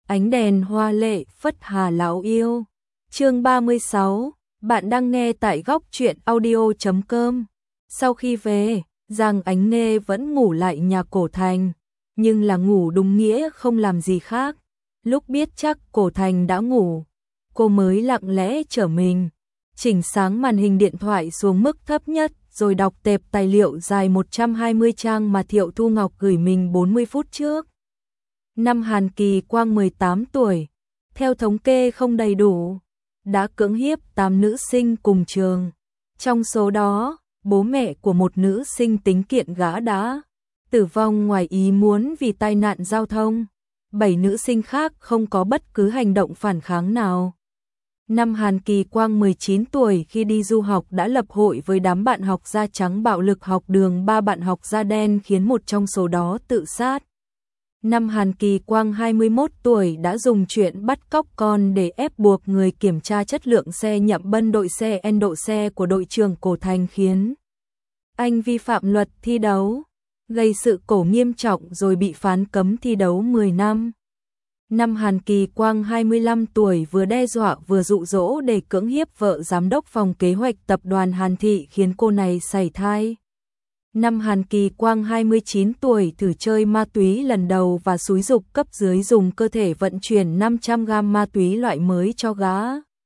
Ánh đèn hoa lệ phất hà lão yêu. Chương 36, bạn đang nghe tại góc truyện audio.com. Sau khi về, Giang Ánh Nghê vẫn ngủ lại nhà Cổ Thành, nhưng là ngủ đúng nghĩa không làm gì khác. Lúc biết chắc Cổ Thành đã ngủ, cô mới lặng lẽ trở mình, chỉnh sáng màn hình điện thoại xuống mức thấp nhất, rồi đọc tệp tài liệu dài 120 trang mà Thiệu Thu Ngọc gửi mình 40 phút trước. Năm Hàn Kỳ Quang 18 tuổi, theo thống kê không đầy đủ, đã cưỡng hiếp 8 nữ sinh cùng trường. Trong số đó, bố mẹ của một nữ sinh tính kiện gã đã tử vong ngoài ý muốn vì tai nạn giao thông. 7 nữ sinh khác không có bất cứ hành động phản kháng nào. Năm Hàn Kỳ Quang 19 tuổi khi đi du học đã lập hội với đám bạn học da trắng bạo lực học đường 3 bạn học da đen khiến một trong số đó tự sát. Năm Hàn Kỳ Quang 21 tuổi đã dùng chuyện bắt cóc con để ép buộc người kiểm tra chất lượng xe Nhậm Bân đội xe N độ xe của đội trưởng Cổ Thành khiến anh vi phạm luật thi đấu, gây sự cố nghiêm trọng rồi bị phán cấm thi đấu 10 năm. Năm Hàn Kỳ Quang 25 tuổi vừa đe dọa vừa dụ dỗ để cưỡng hiếp vợ giám đốc phòng kế hoạch tập đoàn Hàn Thị khiến cô này sảy thai. Năm Hàn Kỳ Quang 29 tuổi thử chơi ma túy lần đầu và xúi giục cấp dưới dùng cơ thể vận chuyển 500g ma túy loại mới cho gã.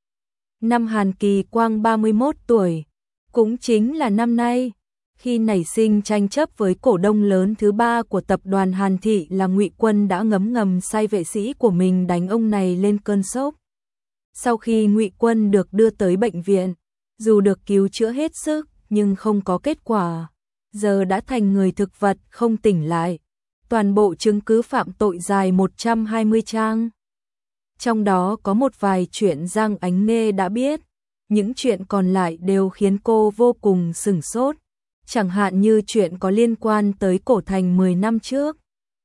Năm Hàn Kỳ Quang 31 tuổi, cũng chính là năm nay, khi nảy sinh tranh chấp với cổ đông lớn thứ 3 của tập đoàn Hàn Thị là Ngụy Quân đã ngấm ngầm sai vệ sĩ của mình đánh ông này lên cơn sốc. Sau khi Ngụy Quân được đưa tới bệnh viện, dù được cứu chữa hết sức nhưng không có kết quả, giờ đã thành người thực vật không tỉnh lại. Toàn bộ chứng cứ phạm tội dài 120 trang. Trong đó có một vài chuyện Giang Ánh Nghê đã biết, những chuyện còn lại đều khiến cô vô cùng sửng sốt. Chẳng hạn như chuyện có liên quan tới Cổ Thành 10 năm trước,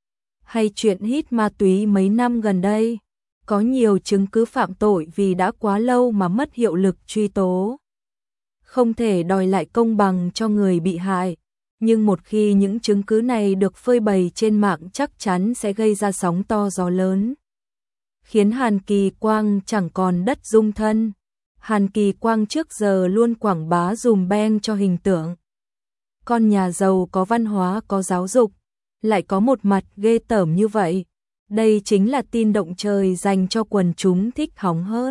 hay chuyện hít ma túy mấy năm gần đây. Có nhiều chứng cứ phạm tội vì đã quá lâu mà mất hiệu lực truy tố, không thể đòi lại công bằng cho người bị hại. Nhưng một khi những chứng cứ này được phơi bày trên mạng chắc chắn sẽ gây ra sóng to gió lớn, khiến Hàn Kỳ Quang chẳng còn đất dung thân. Hàn Kỳ Quang trước giờ luôn quảng bá dùm beng cho hình tượng con nhà giàu có văn hóa có giáo dục, lại có một mặt ghê tởm như vậy. Đây chính là tin động trời dành cho quần chúng thích hóng hớt.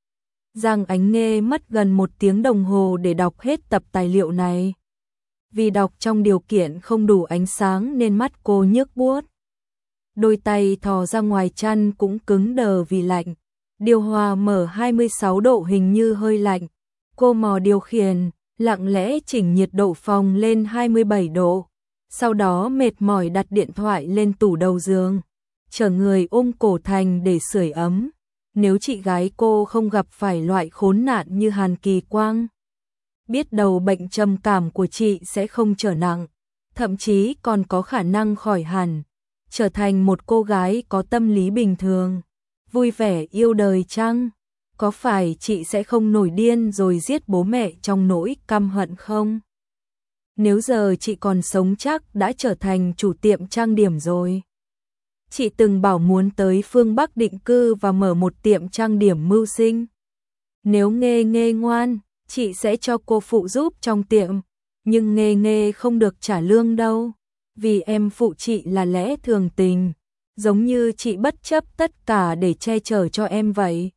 Giang Ánh Nghê mất gần 1 tiếng đồng hồ để đọc hết tập tài liệu này. Vì đọc trong điều kiện không đủ ánh sáng nên mắt cô nhức buốt. Đôi tay thò ra ngoài chăn cũng cứng đờ vì lạnh. Điều hòa mở 26 độ hình như hơi lạnh. Cô mò điều khiển, lặng lẽ chỉnh nhiệt độ phòng lên 27 độ. Sau đó mệt mỏi đặt điện thoại lên tủ đầu giường, chở người ôm Cổ Thành để sưởi ấm. Nếu chị gái cô không gặp phải loại khốn nạn như Hàn Kỳ Quang, biết đâu bệnh trầm cảm của chị sẽ không trở nặng, thậm chí còn có khả năng khỏi hẳn, trở thành một cô gái có tâm lý bình thường, vui vẻ yêu đời chăng? Có phải chị sẽ không nổi điên rồi giết bố mẹ trong nỗi căm hận không? Nếu giờ chị còn sống chắc đã trở thành chủ tiệm trang điểm rồi. Chị từng bảo muốn tới phương Bắc định cư và mở một tiệm trang điểm mưu sinh. Nếu Nghê Nghê ngoan, chị sẽ cho cô phụ giúp trong tiệm. Nhưng Nghê Nghê không được trả lương đâu. Vì em phụ chị là lẽ thường tình. Giống như chị bất chấp tất cả để che chở cho em vậy.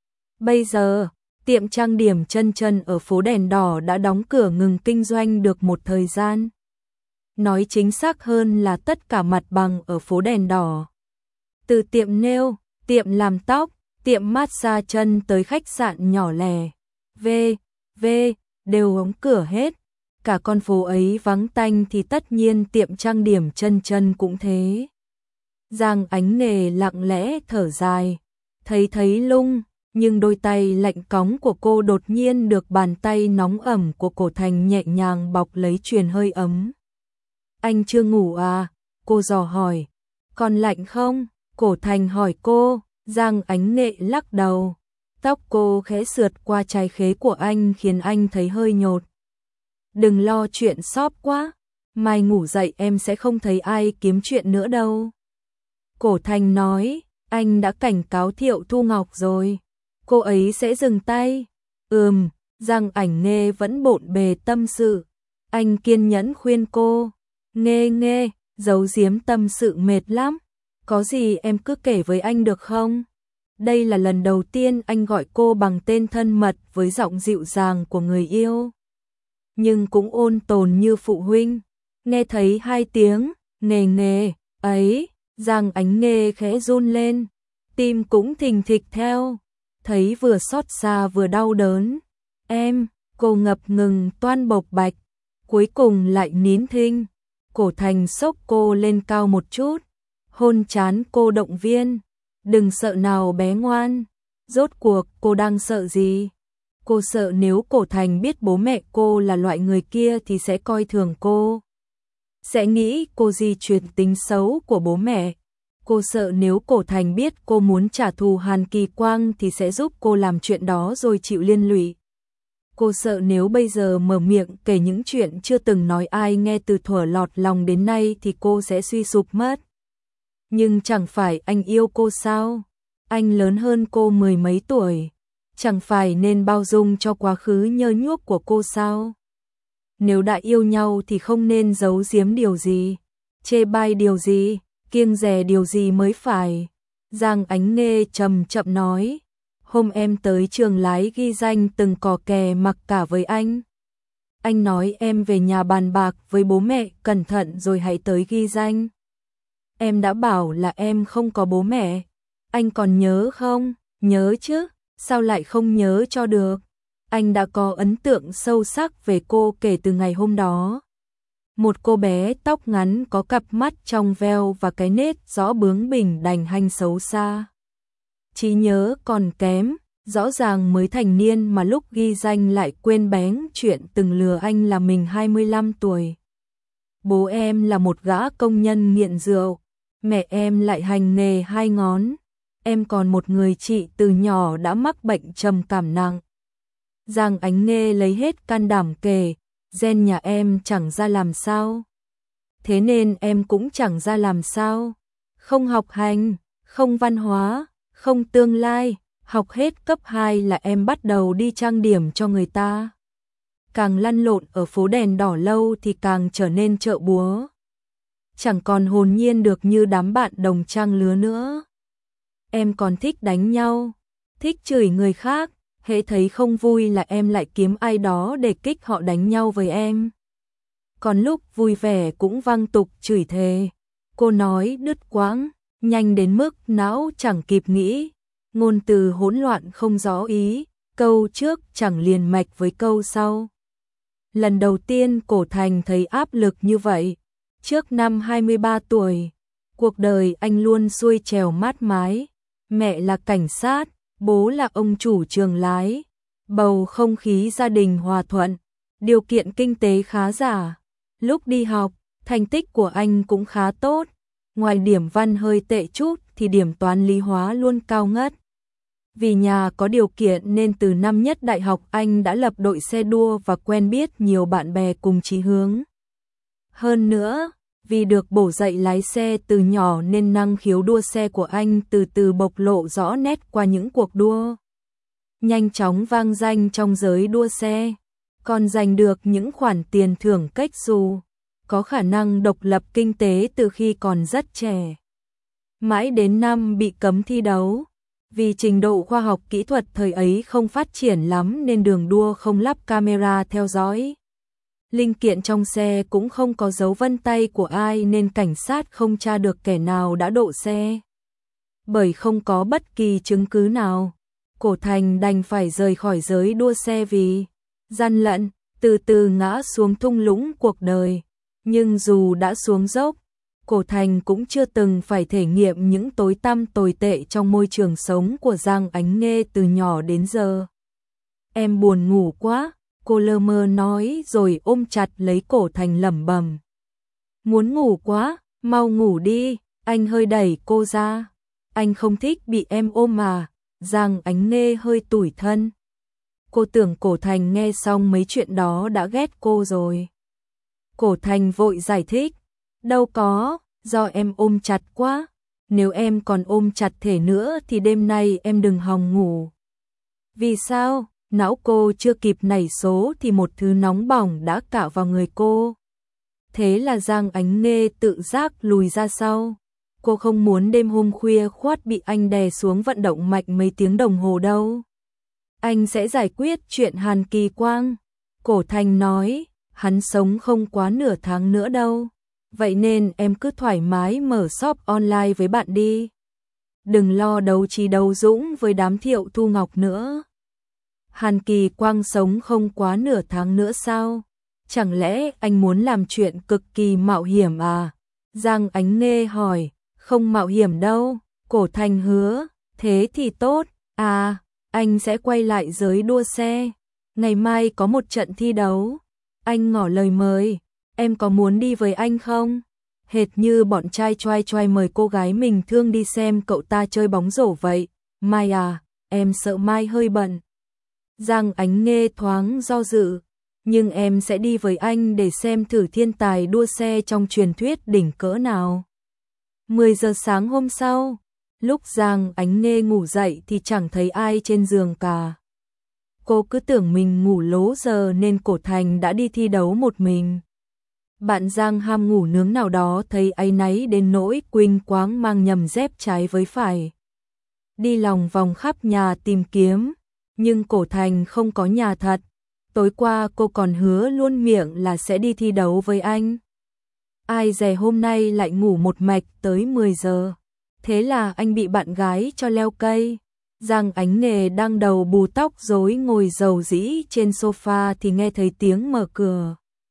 Bây giờ, tiệm trang điểm Chân Chân ở phố Đèn Đỏ đã đóng cửa ngừng kinh doanh được một thời gian. Nói chính xác hơn là tất cả mặt bằng ở phố Đèn Đỏ, từ tiệm nail, tiệm làm tóc, tiệm massage chân tới khách sạn nhỏ lẻ, đều đóng cửa hết. Cả con phố ấy vắng tanh thì tất nhiên tiệm trang điểm Chân Chân cũng thế. Giang Ánh Nghê lặng lẽ thở dài, thấy lung, nhưng đôi tay lạnh cóng của cô đột nhiên được bàn tay nóng ẩm của Cổ Thành nhẹ nhàng bọc lấy truyền hơi ấm. Anh chưa ngủ à? Cô dò hỏi. Còn lạnh không? Cổ Thành hỏi cô. Giang Ánh Nghê lắc đầu. Tóc cô khẽ sượt qua trái khế của anh khiến anh thấy hơi nhột. Đừng lo chuyện shop quá, mai ngủ dậy em sẽ không thấy ai kiếm chuyện nữa đâu. Cổ Thành nói, Anh đã cảnh cáo Thiệu Thu Ngọc rồi, cô ấy sẽ dừng tay. Giang Ảnh Nghê vẫn bộn bề tâm sự. Anh kiên nhẫn khuyên cô, Nghê, giấu giếm tâm sự mệt lắm. Có gì em cứ kể với anh được không? Đây là lần đầu tiên anh gọi cô bằng tên thân mật với giọng dịu dàng của người yêu. Nhưng cũng ôn tồn như phụ huynh. Nghe thấy hai tiếng, Nghê ấy, Giang Ánh Nghê khẽ run lên. Tim cũng thình thịch theo. Thấy vừa xót xa vừa đau đớn. Cô ngập ngừng toan bộc bạch. Cuối cùng lại nín thinh. Cổ Thành xốc cô lên cao một chút. Hôn trán cô động viên. Đừng sợ nào bé ngoan. Rốt cuộc cô đang sợ gì? Cô sợ nếu Cổ Thành biết bố mẹ cô là loại người kia thì sẽ coi thường cô. Sẽ nghĩ cô di truyền tính xấu của bố mẹ. Cô sợ nếu Cổ Thành biết cô muốn trả thù Hàn Kỳ Quang thì sẽ giúp cô làm chuyện đó rồi chịu liên lụy. Cô sợ nếu bây giờ mở miệng kể những chuyện chưa từng nói ai nghe từ thuở lọt lòng đến nay thì cô sẽ suy sụp mất. Nhưng chẳng phải anh yêu cô sao? Anh lớn hơn cô mười mấy tuổi. Chẳng phải nên bao dung cho quá khứ nhơ nhuốc của cô sao? Nếu đã yêu nhau thì không nên giấu giếm điều gì, chê bai điều gì, kiêng dè điều gì mới phải. Giang Ánh Nghê chậm chậm nói, hôm em tới trường lái ghi danh từng cò kè mặc cả với anh. Anh nói em về nhà bàn bạc với bố mẹ cẩn thận rồi hãy tới ghi danh. Em đã bảo là em không có bố mẹ. Anh còn nhớ không? Nhớ chứ, sao lại không nhớ cho được? Anh đã có ấn tượng sâu sắc về cô kể từ ngày hôm đó. Một cô bé tóc ngắn có cặp mắt trong veo và cái nết rõ bướng bỉnh đành hanh xấu xa. Trí nhớ còn kém, rõ ràng mới thành niên mà lúc ghi danh lại quên bén chuyện từng lừa anh là mình 25 tuổi. Bố em là một gã công nhân nghiện rượu, mẹ em lại hành nghề hai ngón. Em còn một người chị từ nhỏ đã mắc bệnh trầm cảm nặng. Giang Ánh Nghê lấy hết can đảm kể, gen nhà em chẳng ra làm sao. Thế nên em cũng chẳng ra làm sao. Không học hành, không văn hóa, không tương lai, học hết cấp 2 là em bắt đầu đi trang điểm cho người ta. Càng lăn lộn ở phố đèn đỏ lâu thì càng trở nên chợ búa. Chẳng còn hồn nhiên được như đám bạn đồng trang lứa nữa. Em còn thích đánh nhau, thích chửi người khác, hễ thấy không vui là em lại kiếm ai đó để kích họ đánh nhau với em. Còn lúc vui vẻ cũng văng tục chửi thề. Cô nói đứt quãng, nhanh đến mức não chẳng kịp nghĩ, ngôn từ hỗn loạn không rõ ý, câu trước chẳng liền mạch với câu sau. Lần đầu tiên Cổ Thành thấy áp lực như vậy, trước năm 23 tuổi, cuộc đời anh luôn xuôi trèo mát mái, mẹ là cảnh sát, bố là ông chủ trường lái, bầu không khí gia đình hòa thuận, điều kiện kinh tế khá giả. Lúc đi học, thành tích của anh cũng khá tốt, ngoài điểm văn hơi tệ chút thì điểm toán lý hóa luôn cao ngất. Vì nhà có điều kiện nên từ năm nhất đại học anh đã lập đội xe đua và quen biết nhiều bạn bè cùng chí hướng. Hơn nữa, vì được bổ dạy lái xe từ nhỏ nên năng khiếu đua xe của anh từ từ bộc lộ rõ nét qua những cuộc đua. Nhanh chóng vang danh trong giới đua xe, còn giành được những khoản tiền thưởng cách xù, có khả năng độc lập kinh tế từ khi còn rất trẻ. Mãi đến năm bị cấm thi đấu, vì trình độ khoa học kỹ thuật thời ấy không phát triển lắm nên đường đua không lắp camera theo dõi. Linh kiện trong xe cũng không có dấu vân tay của ai nên cảnh sát không tra được kẻ nào đã độ xe. Bởi không có bất kỳ chứng cứ nào, Cổ Thành đành phải rời khỏi giới đua xe vì gian lận, từ từ ngã xuống thung lũng cuộc đời. Nhưng dù đã xuống dốc, Cổ Thành cũng chưa từng phải thể nghiệm những tối tăm tồi tệ trong môi trường sống của Giang Ánh Nghê từ nhỏ đến giờ. Em buồn ngủ quá, cô lơ mơ nói rồi ôm chặt lấy Cổ Thành lẩm bẩm. Muốn ngủ quá, mau ngủ đi, anh hơi đẩy cô ra. Anh không thích bị em ôm mà. Giang Ánh Nghê hơi tủi thân. Cô tưởng Cổ Thành nghe xong mấy chuyện đó đã ghét cô rồi. Cổ Thành vội giải thích. Đâu có, do em ôm chặt quá. nếu em còn ôm chặt thể nữa thì đêm nay em đừng hòng ngủ. Vì sao? Não cô chưa kịp nảy số thì một thứ nóng bỏng đã cạo vào người cô. Thế là Giang Ánh Nghê tự giác lùi ra sau. Cô không muốn đêm hôm khuya khoắt bị anh đè xuống vận động mạch mấy tiếng đồng hồ đâu. Anh sẽ giải quyết chuyện Hàn Kỳ Quang. Cổ Thành nói, hắn sống không quá nửa tháng nữa đâu. Vậy nên em cứ thoải mái mở shop online với bạn đi. Đừng lo đấu trí đấu dũng với đám Thiệu Thu Ngọc nữa. Hàn Kỳ Quang sống không quá nửa tháng nữa sao? Chẳng lẽ anh muốn làm chuyện cực kỳ mạo hiểm à? Giang Ánh Nghê hỏi, không mạo hiểm đâu. Cổ Thành hứa, thế thì tốt. À, anh sẽ quay lại giới đua xe. Ngày mai có một trận thi đấu. Anh ngỏ lời mời, em có muốn đi với anh không? Hệt như bọn trai choai choai mời cô gái mình thương đi xem cậu ta chơi bóng rổ vậy. Mai à, em sợ Mai hơi bận. Giang Ánh Nghê thoáng do dự, nhưng em sẽ đi với anh để xem thử thiên tài đua xe trong truyền thuyết đỉnh cỡ nào. 10 giờ sáng hôm sau, lúc Giang Ánh Nghê ngủ dậy thì chẳng thấy ai trên giường cả. Cô cứ tưởng mình ngủ lố giờ nên Cổ Thành đã đi thi đấu một mình. Bạn Giang ham ngủ nướng nào đó thấy áy náy đến nỗi quỳnh quáng mang nhầm dép trái với phải. Đi lòng vòng khắp nhà tìm kiếm, nhưng Cổ Thành không có nhà thật. Tối qua cô còn hứa luôn miệng là sẽ đi thi đấu với anh. Ai dè hôm nay lại ngủ một mạch tới 10 giờ. Thế là anh bị bạn gái cho leo cây. Giang Ánh Nghê đang đầu bù tóc rối ngồi rầu rĩ trên sofa thì nghe thấy tiếng mở cửa.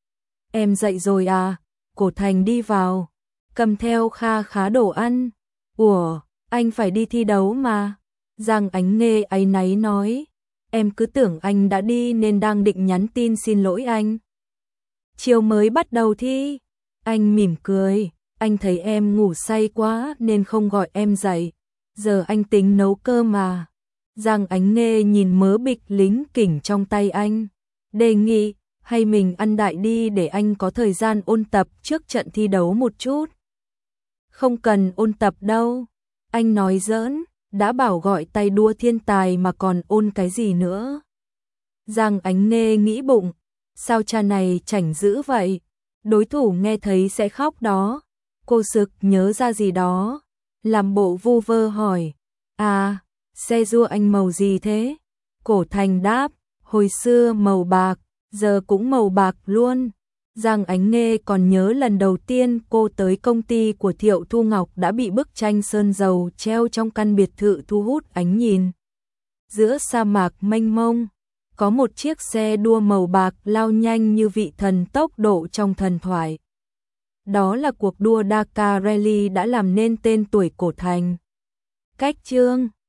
Em dậy rồi à? Cổ Thành đi vào, cầm theo kha khá đồ ăn. Ủa, anh phải đi thi đấu mà. Giang Ánh Nghê áy náy nói, em cứ tưởng anh đã đi nên đang định nhắn tin xin lỗi anh. Chiều mới bắt đầu thi. Anh mỉm cười, anh thấy em ngủ say quá nên không gọi em dậy. Giờ anh tính nấu cơm mà. Giang Ánh Nghê nhìn mớ bịch lính kỉnh trong tay anh, đề nghị, hay mình ăn đại đi để anh có thời gian ôn tập trước trận thi đấu một chút. Không cần ôn tập đâu. Anh nói giỡn, đã bảo gọi tay đua thiên tài mà còn ôn cái gì nữa. Giang Ánh Nghê nghĩ bụng, sao cha này chảnh dữ vậy? Đối thủ nghe thấy sẽ khóc đó. Cô sực nhớ ra gì đó, làm bộ vu vơ hỏi, à, xe đua anh màu gì thế? Cổ Thành đáp, hồi xưa màu bạc, giờ cũng màu bạc luôn. Giang Ánh Nghê còn nhớ lần đầu tiên cô tới công ty của Thiệu Thu Ngọc đã bị bức tranh sơn dầu treo trong căn biệt thự thu hút ánh nhìn. Giữa sa mạc mênh mông, có một chiếc xe đua màu bạc lao nhanh như vị thần tốc độ trong thần thoại. Đó là cuộc đua Dakar Rally đã làm nên tên tuổi Cổ Thành. Cách chương